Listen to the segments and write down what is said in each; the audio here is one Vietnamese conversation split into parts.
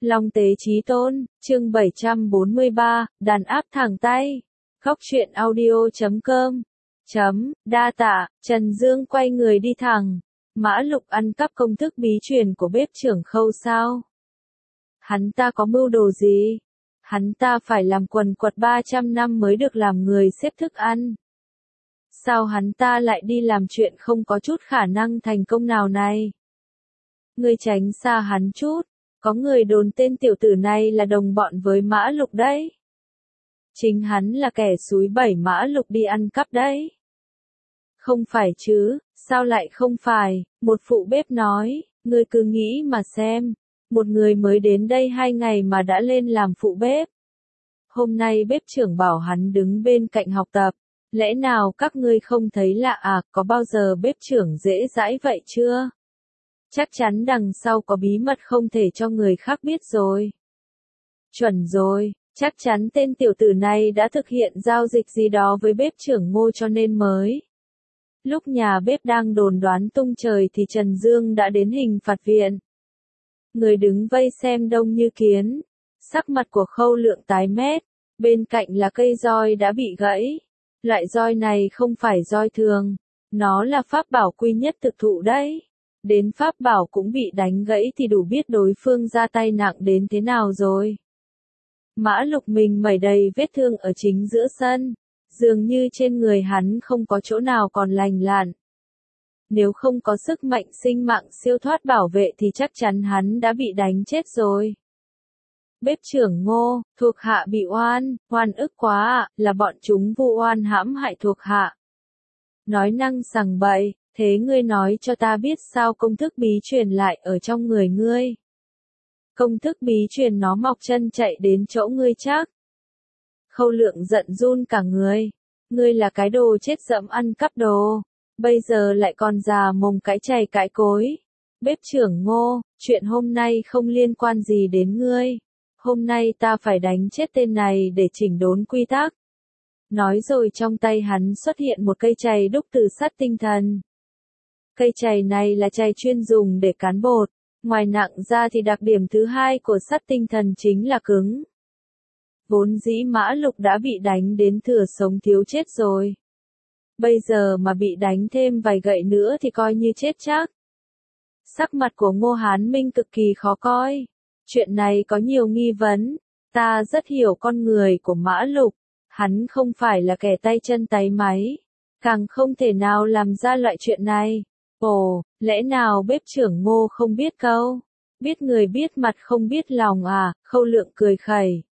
Long tế chí tôn, chương 743, đàn áp thẳng tay. Góc truyện audio.com. Đa tạ, Trần Dương quay người đi thẳng. Mã Lục ăn cắp công thức bí truyền của bếp trưởng Khâu sao? Hắn ta có mưu đồ gì? Hắn ta phải làm quần quật 300 năm mới được làm người xếp thức ăn. Sao hắn ta lại đi làm chuyện không có chút khả năng thành công nào này? Ngươi tránh xa hắn chút, có người đồn tên tiểu tử này là đồng bọn với Mã Lục đấy. Chính hắn là kẻ xúi bẩy Mã Lục đi ăn cắp đấy. Không phải chứ, sao lại không phải, một phụ bếp nói, ngươi cứ nghĩ mà xem, một người mới đến đây 2 ngày mà đã lên làm phụ bếp. Hôm nay bếp trưởng bảo hắn đứng bên cạnh học tập, lẽ nào các ngươi không thấy lạ à, có bao giờ bếp trưởng dễ dãi vậy chưa? Chắc chắn đằng sau có bí mật không thể cho người khác biết rồi. Chuẩn rồi, chắc chắn tên tiểu tử này đã thực hiện giao dịch gì đó với bếp trưởng Ngô cho nên mới. Lúc nhà bếp đang đồn đoán tung trời thì Trần Dương đã đến hình phạt viện. Người đứng vây xem đông như kiến, sắc mặt của Khâu Lượng tái mét, bên cạnh là cây roi đã bị gãy. Loại roi này không phải roi thường, nó là pháp bảo quy nhất thực thụ đấy. Đến pháp bảo cũng bị đánh gãy thì đủ biết đối phương ra tay nặng đến thế nào rồi. Mã Lục mình mẩy đầy vết thương ở chính giữa sân, dường như trên người hắn không có chỗ nào còn lành lặn. Nếu không có sức mạnh sinh mạng siêu thoát bảo vệ thì chắc chắn hắn đã bị đánh chết rồi. Bếp trưởng Ngô, thuộc hạ bị oan ức quá ạ, là bọn chúng vu oan hãm hại thuộc hạ. Nói năng sằng bậy, thế ngươi nói cho ta biết sao công thức bí truyền lại ở trong người ngươi. Công thức bí truyền nó mọc chân chạy đến chỗ ngươi chắc. Khâu Lượng giận run cả người. Ngươi là cái đồ chết dẫm ăn cắp đồ. Bây giờ lại còn già mồm cãi chày cãi cối. Bếp trưởng Ngô, chuyện hôm nay không liên quan gì đến ngươi. Hôm nay ta phải đánh chết tên này để chỉnh đốn quy tắc. Nói rồi trong tay hắn xuất hiện một cây chày đúc từ sắt tinh thần. Cây chày này là chày chuyên dùng để cán bột. Ngoài nặng ra thì đặc điểm thứ hai của sắt tinh thần chính là cứng. Vốn dĩ Mã Lục đã bị đánh đến thừa sống thiếu chết rồi. Bây giờ mà bị đánh thêm vài gậy nữa thì coi như chết chắc. Sắc mặt của Ngô Hán Minh cực kỳ khó coi. Chuyện này có nhiều nghi vấn. Ta rất hiểu con người của Mã Lục. Hắn không phải là kẻ tay chân táy máy. Càng không thể nào làm ra loại chuyện này. Ồ, lẽ nào bếp trưởng Ngô không biết câu? Biết người biết mặt không biết lòng à? Khâu Lượng cười khẩy.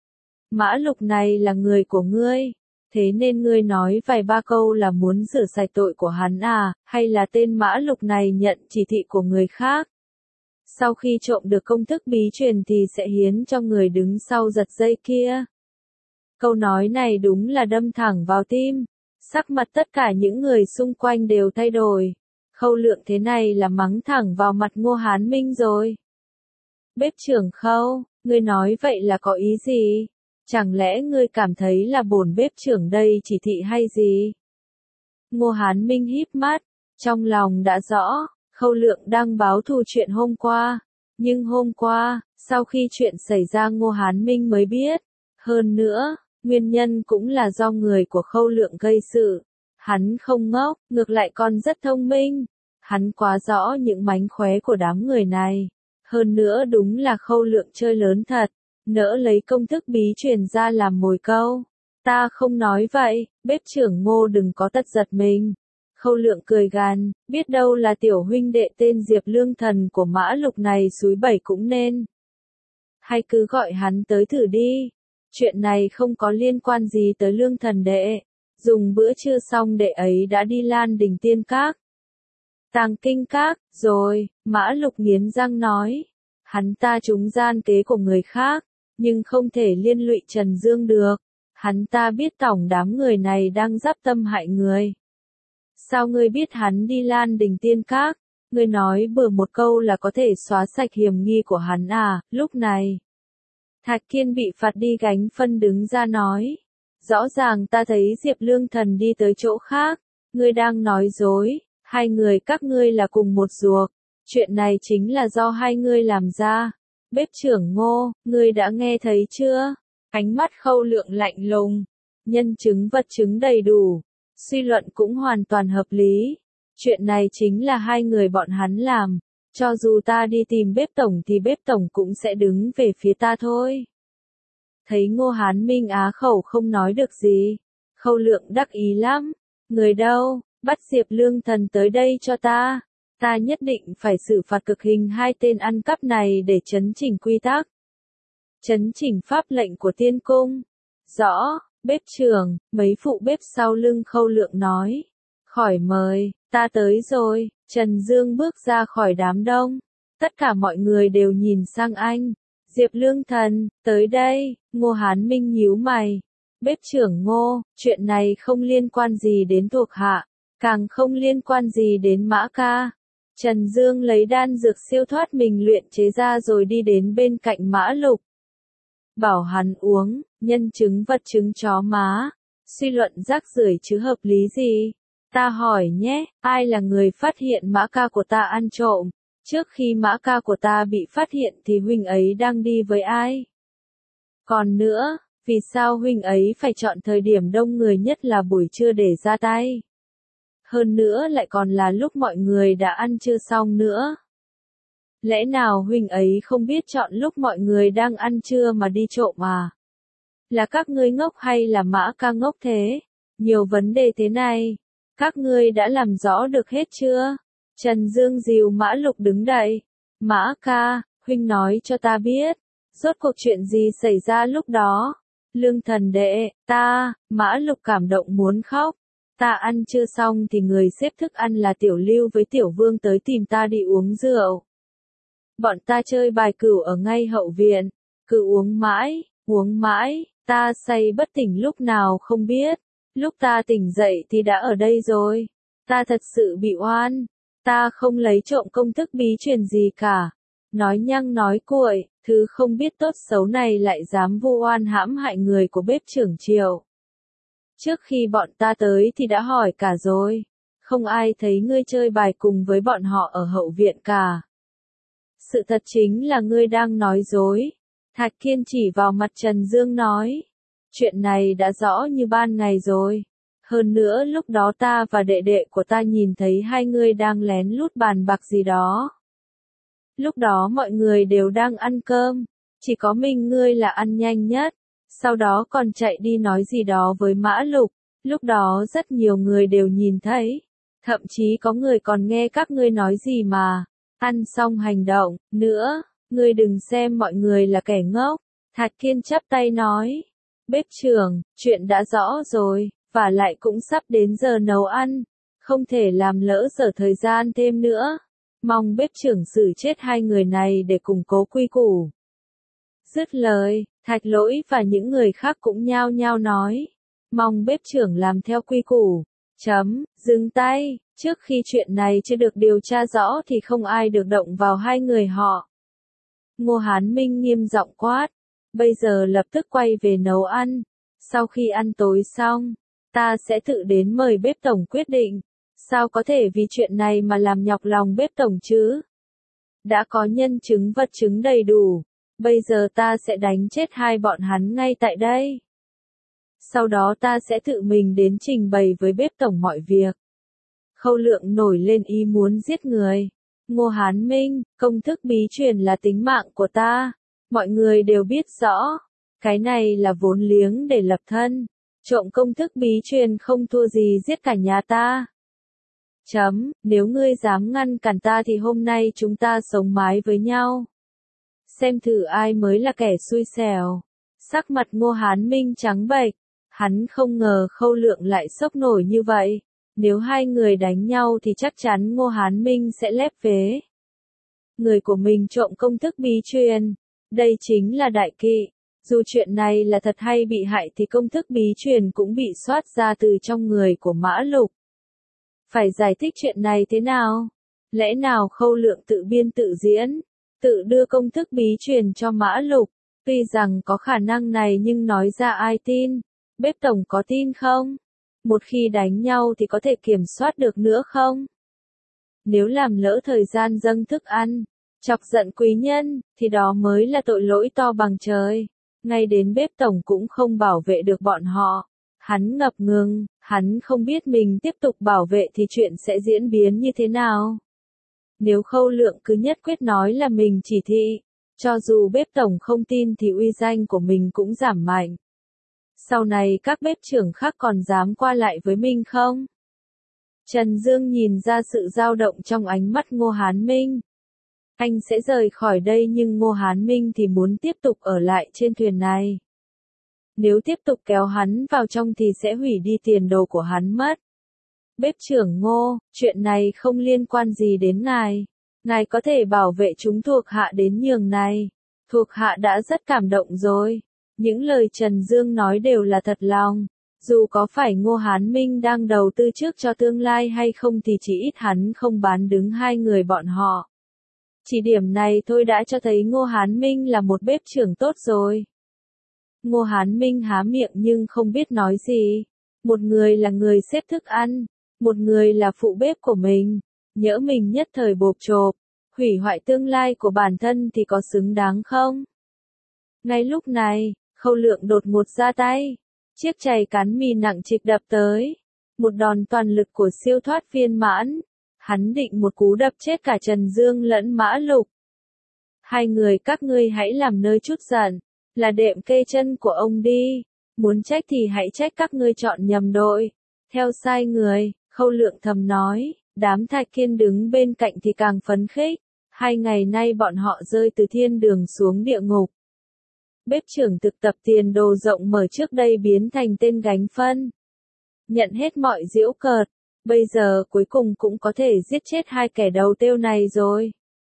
Mã Lục này là người của ngươi. Thế nên ngươi nói vài ba câu là muốn rửa sạch tội của hắn à? Hay là tên Mã Lục này nhận chỉ thị của người khác? Sau khi trộm được công thức bí truyền thì sẽ hiến cho người đứng sau giật dây kia. Câu nói này đúng là đâm thẳng vào tim. Sắc mặt tất cả những người xung quanh đều thay đổi. Khâu Lượng thế này là mắng thẳng vào mặt Ngô Hán Minh rồi. Bếp trưởng Khâu, ngươi nói vậy là có ý gì? Chẳng lẽ ngươi cảm thấy là bổn bếp trưởng đây chỉ thị hay gì? Ngô Hán Minh híp mắt, trong lòng đã rõ, Khâu Lượng đang báo thù chuyện hôm qua. Nhưng hôm qua, sau khi chuyện xảy ra Ngô Hán Minh mới biết. Hơn nữa, nguyên nhân cũng là do người của Khâu Lượng gây sự. Hắn không ngốc, ngược lại còn rất thông minh. Hắn quá rõ những mánh khóe của đám người này. Hơn nữa đúng là Khâu Lượng chơi lớn thật. Nỡ lấy công thức bí truyền ra làm mồi câu. Ta không nói vậy, bếp trưởng Ngô đừng có tất giật mình. Khâu Lượng cười gằn, biết đâu là tiểu huynh đệ tên Diệp Lương Thần của Mã Lục này xúi bẩy cũng nên. Hay cứ gọi hắn tới thử đi. Chuyện này không có liên quan gì tới Lương Thần đệ. Dùng bữa trưa xong đệ ấy đã đi Lan Đình Tiên Các. Tàng Kinh Các, rồi, Mã Lục nghiến răng nói. Hắn ta trúng gian kế của người khác, nhưng không thể liên lụy Trần Dương được. Hắn ta biết tổng đám người này đang giáp tâm hại người. Sao ngươi biết hắn đi Lan Đình Tiên Các? Ngươi nói bừa một câu là có thể xóa sạch hiểm nghi của hắn à? Lúc này, Thạch Kiên bị phạt đi gánh phân đứng ra nói. Rõ ràng ta thấy Diệp Lương Thần đi tới chỗ khác. Ngươi đang nói dối, hai người các ngươi là cùng một ruột. Chuyện này chính là do hai ngươi làm ra. Bếp trưởng Ngô, ngươi đã nghe thấy chưa? Ánh mắt Khâu Lượng lạnh lùng. Nhân chứng vật chứng đầy đủ. Suy luận cũng hoàn toàn hợp lý. Chuyện này chính là hai người bọn hắn làm. Cho dù ta đi tìm bếp tổng thì bếp tổng cũng sẽ đứng về phía ta thôi. Thấy Ngô Hán Minh á khẩu không nói được gì. Khâu Lượng đắc ý lắm. Người đâu, bắt Diệp Lương Thần tới đây cho ta. Ta nhất định phải xử phạt cực hình hai tên ăn cắp này để chấn chỉnh quy tắc. Chấn chỉnh pháp lệnh của tiên cung. Rõ, bếp trưởng, mấy phụ bếp sau lưng Khâu Lượng nói. Khỏi mời, ta tới rồi. Trần Dương bước ra khỏi đám đông. Tất cả mọi người đều nhìn sang anh. Diệp Lương Thần, tới đây. Ngô Hán Minh nhíu mày. Bếp trưởng Ngô, chuyện này không liên quan gì đến thuộc hạ, càng không liên quan gì đến Mã Ca. Trần Dương lấy đan dược siêu thoát mình luyện chế ra rồi đi đến bên cạnh Mã Lục. Bảo hắn uống, nhân chứng vật chứng chó má. Suy luận rác rưởi chứ hợp lý gì? Ta hỏi nhé, ai là người phát hiện Mã Ca của ta ăn trộm? Trước khi Mã Ca của ta bị phát hiện thì huynh ấy đang đi với ai? Còn nữa, vì sao huynh ấy phải chọn thời điểm đông người nhất là buổi trưa để ra tay? Hơn nữa lại còn là lúc mọi người đã ăn trưa xong nữa. Lẽ nào huynh ấy không biết chọn lúc mọi người đang ăn trưa mà đi trộm à? Là các ngươi ngốc hay là Mã Ca ngốc thế? Nhiều vấn đề thế này, các ngươi đã làm rõ được hết chưa? Trần Dương dìu Mã Lục đứng dậy. Mã Ca, huynh nói cho ta biết, rốt cuộc chuyện gì xảy ra lúc đó? Lương Thần đệ, Mã Lục cảm động muốn khóc. Ta ăn chưa xong thì người xếp thức ăn là Tiểu Lưu với Tiểu Vương tới tìm ta đi uống rượu. Bọn ta chơi bài cửu ở ngay hậu viện, cứ uống mãi, ta say bất tỉnh lúc nào không biết. Lúc ta tỉnh dậy thì đã ở đây rồi. Ta thật sự bị oan. Ta không lấy trộm công thức bí truyền gì cả. Nói nhăng nói cuội, thứ không biết tốt xấu này lại dám vu oan hãm hại người của bếp trưởng Triệu. Trước khi bọn ta tới thì đã hỏi cả rồi. Không ai thấy ngươi chơi bài cùng với bọn họ ở hậu viện cả. Sự thật chính là ngươi đang nói dối. Thạch Kiên chỉ vào mặt Trần Dương nói. Chuyện này đã rõ như ban ngày rồi. Hơn nữa lúc đó ta và đệ đệ của ta nhìn thấy hai ngươi đang lén lút bàn bạc gì đó. Lúc đó mọi người đều đang ăn cơm. Chỉ có mình ngươi là ăn nhanh nhất. Sau đó còn chạy đi nói gì đó với Mã Lục. Lúc đó rất nhiều người đều nhìn thấy. Thậm chí có người còn nghe các ngươi nói gì mà. Ăn xong hành động, nữa, ngươi đừng xem mọi người là kẻ ngốc. Thạch Kiên chắp tay nói. Bếp trưởng, chuyện đã rõ rồi, và lại cũng sắp đến giờ nấu ăn. Không thể làm lỡ dở thời gian thêm nữa. Mong bếp trưởng xử chết hai người này để củng cố quy củ. Dứt lời, Thạch Lỗi và những người khác cũng nhao nhao nói. Mong bếp trưởng làm theo quy củ. Dừng tay, trước khi chuyện này chưa được điều tra rõ thì không ai được động vào hai người họ. Ngô Hán Minh nghiêm giọng quát. Bây giờ lập tức quay về nấu ăn. Sau khi ăn tối xong, ta sẽ tự đến mời bếp tổng quyết định. Sao có thể vì chuyện này mà làm nhọc lòng bếp tổng chứ? Đã có nhân chứng vật chứng đầy đủ. Bây giờ ta sẽ đánh chết hai bọn hắn ngay tại đây. Sau đó ta sẽ tự mình đến trình bày với bếp tổng mọi việc. Khâu Lượng nổi lên ý muốn giết người. Ngô Hán Minh, công thức bí truyền là tính mạng của ta. Mọi người đều biết rõ. Cái này là vốn liếng để lập thân. Trộm công thức bí truyền không thua gì giết cả nhà ta. Nếu ngươi dám ngăn cản ta thì hôm nay chúng ta sống mái với nhau. Xem thử ai mới là kẻ xui xẻo. Sắc mặt Ngô Hán Minh trắng bệch. Hắn không ngờ Khâu Lượng lại sốc nổi như vậy. Nếu hai người đánh nhau thì chắc chắn Ngô Hán Minh sẽ lép vế. Người của mình trộm công thức bí truyền. Đây chính là đại kỵ. Dù chuyện này là thật hay bị hại thì công thức bí truyền cũng bị soát ra từ trong người của Mã Lục. Phải giải thích chuyện này thế nào? Lẽ nào Khâu Lượng tự biên tự diễn, tự đưa công thức bí truyền cho Mã Lục? Tuy rằng có khả năng này nhưng nói ra ai tin? Bếp tổng có tin không? Một khi đánh nhau thì có thể kiểm soát được nữa không? Nếu làm lỡ thời gian dâng thức ăn, Chọc giận quý nhân, thì đó mới là tội lỗi to bằng trời. Ngay đến bếp tổng cũng không bảo vệ được bọn họ. Hắn ngập ngừng, hắn không biết mình tiếp tục bảo vệ thì chuyện sẽ diễn biến như thế nào. Nếu Khâu Lượng cứ nhất quyết nói là mình chỉ thị, cho dù bếp tổng không tin thì uy danh của mình cũng giảm mạnh. Sau này các bếp trưởng khác còn dám qua lại với mình không? Trần Dương nhìn ra sự dao động trong ánh mắt Ngô Hán Minh. Anh sẽ rời khỏi đây nhưng Ngô Hán Minh thì muốn tiếp tục ở lại trên thuyền này. Nếu tiếp tục kéo hắn vào trong thì sẽ hủy đi tiền đồ của hắn mất. Bếp trưởng Ngô, chuyện này không liên quan gì đến ngài. Ngài có thể bảo vệ chúng thuộc hạ đến nhường này. Thuộc hạ đã rất cảm động rồi. Những lời Trần Dương nói đều là thật lòng. Dù có phải Ngô Hán Minh đang đầu tư trước cho tương lai hay không thì chỉ ít hắn không bán đứng hai người bọn họ. Chỉ điểm này thôi đã cho thấy Ngô Hán Minh là một bếp trưởng tốt rồi. Ngô Hán Minh há miệng nhưng không biết nói gì. Một người là người xếp thức ăn, một người là phụ bếp của mình. Nhỡ mình nhất thời bộp chộp, hủy hoại tương lai của bản thân thì có xứng đáng không? Ngay lúc này, Khâu Lượng đột ngột ra tay. Chiếc chày cán mì nặng trịch đập tới. Một đòn toàn lực của siêu thoát viên mãn. Hắn định một cú đập chết cả Trần Dương lẫn Mã Lục. Hai người các ngươi hãy làm nơi chút giận. Là đệm kê chân của ông đi. Muốn trách thì hãy trách các ngươi chọn nhầm đội. Theo sai người, Khâu Lượng thầm nói. Đám Thạch Kiên đứng bên cạnh thì càng phấn khích. 2 ngày nay bọn họ rơi từ thiên đường xuống địa ngục. Bếp trưởng thực tập tiền đồ rộng mở trước đây biến thành tên gánh phân. Nhận hết mọi giễu cợt. Bây giờ cuối cùng cũng có thể giết chết 2 kẻ đầu tiêu này rồi.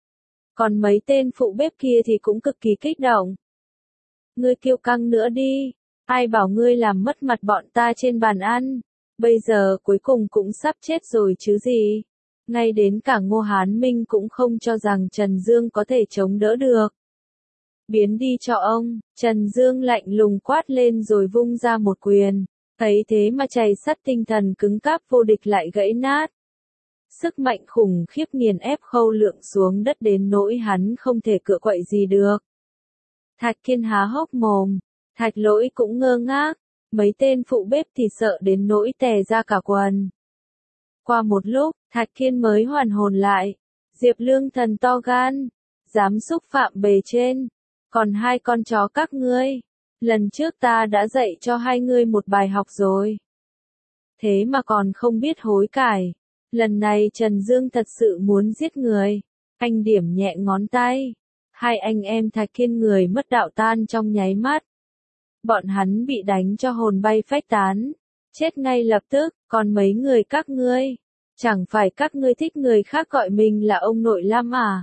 Còn mấy tên phụ bếp kia thì cũng cực kỳ kích động. Ngươi kiêu căng nữa đi. Ai bảo ngươi làm mất mặt bọn ta trên bàn ăn. Bây giờ cuối cùng cũng sắp chết rồi chứ gì. Ngay đến cả Ngô Hán Minh cũng không cho rằng Trần Dương có thể chống đỡ được. Biến đi cho ông, Trần Dương lạnh lùng quát lên rồi vung ra một quyền. Thấy thế mà chày sắt tinh thần cứng cáp vô địch lại gãy nát. Sức mạnh khủng khiếp nghiền ép Khâu Lượng xuống đất đến nỗi hắn không thể cựa quậy gì được. Thạch Kiên há hốc mồm, Thạch Lỗi cũng ngơ ngác, mấy tên phụ bếp thì sợ đến nỗi tè ra cả quần. Qua một lúc, Thạch Kiên mới hoàn hồn lại. Diệp Lương Thần to gan, dám xúc phạm bề trên. Còn 2 con chó các ngươi, lần trước ta đã dạy cho 2 ngươi một bài học rồi. Thế mà còn không biết hối cải. Lần này Trần Dương thật sự muốn giết người. Anh điểm nhẹ ngón tay. 2 anh em Thạch Kiên người mất đạo tan trong nháy mắt. Bọn hắn bị đánh cho hồn bay phách tán. Chết ngay lập tức, còn mấy người các ngươi. Chẳng phải các ngươi thích người khác gọi mình là ông nội Lam à?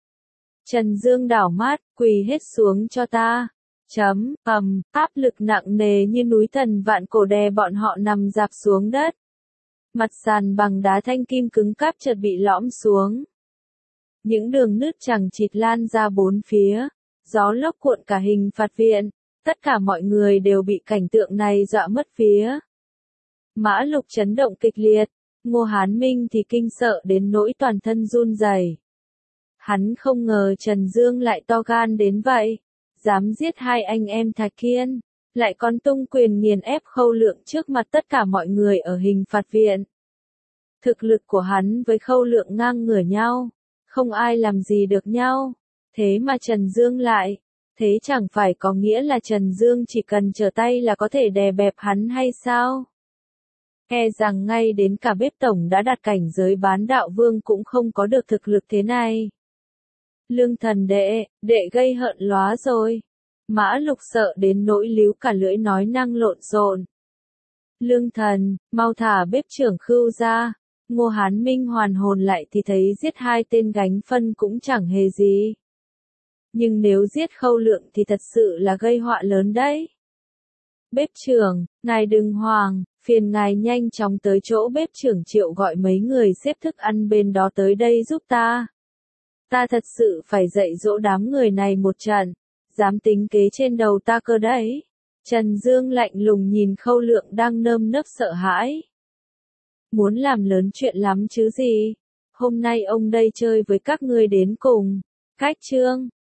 Trần Dương đảo mắt, quỳ hết xuống cho ta. Áp lực nặng nề như núi thần vạn cổ đè bọn họ nằm rạp xuống đất. Mặt sàn bằng đá thanh kim cứng cáp chợt bị lõm xuống. Những đường nứt chằng chịt lan ra bốn phía. Gió lốc cuộn cả hình phạt viện. Tất cả mọi người đều bị cảnh tượng này dọa mất vía. Mã Lục chấn động kịch liệt. Ngô Hán Minh thì kinh sợ đến nỗi toàn thân run rẩy. Hắn không ngờ Trần Dương lại to gan đến vậy. Dám giết 2 anh em Thạch Kiên. Lại còn tung quyền nghiền ép Khâu Lượng trước mặt tất cả mọi người ở hình phạt viện. Thực lực của hắn với Khâu Lượng ngang ngửa nhau. Không ai làm gì được nhau. Thế mà Trần Dương lại. Thế chẳng phải có nghĩa là Trần Dương chỉ cần trở tay là có thể đè bẹp hắn hay sao? E rằng ngay đến cả bếp tổng đã đạt cảnh giới bán đạo vương cũng không có được thực lực thế này. Lương Thần đệ gây hận lóa rồi. Mã Lục sợ đến nỗi líu cả lưỡi nói năng lộn xộn. Lương Thần, mau thả bếp trưởng Khưu ra. Ngô Hán Minh hoàn hồn lại thì thấy giết 2 tên gánh phân cũng chẳng hề gì. Nhưng nếu giết Khâu Lượng thì thật sự là gây họa lớn đấy. Bếp trưởng, ngài đừng hoảng, phiền ngài nhanh chóng tới chỗ bếp trưởng Triệu gọi mấy người xếp thức ăn bên đó tới đây giúp ta. Ta thật sự phải dạy dỗ đám người này một trận, dám tính kế trên đầu ta cơ đấy. Trần Dương lạnh lùng nhìn Khâu Lượng đang nơm nớp sợ hãi. Muốn làm lớn chuyện lắm chứ gì. Hôm nay ông đây chơi với các ngươi đến cùng. Khách trương.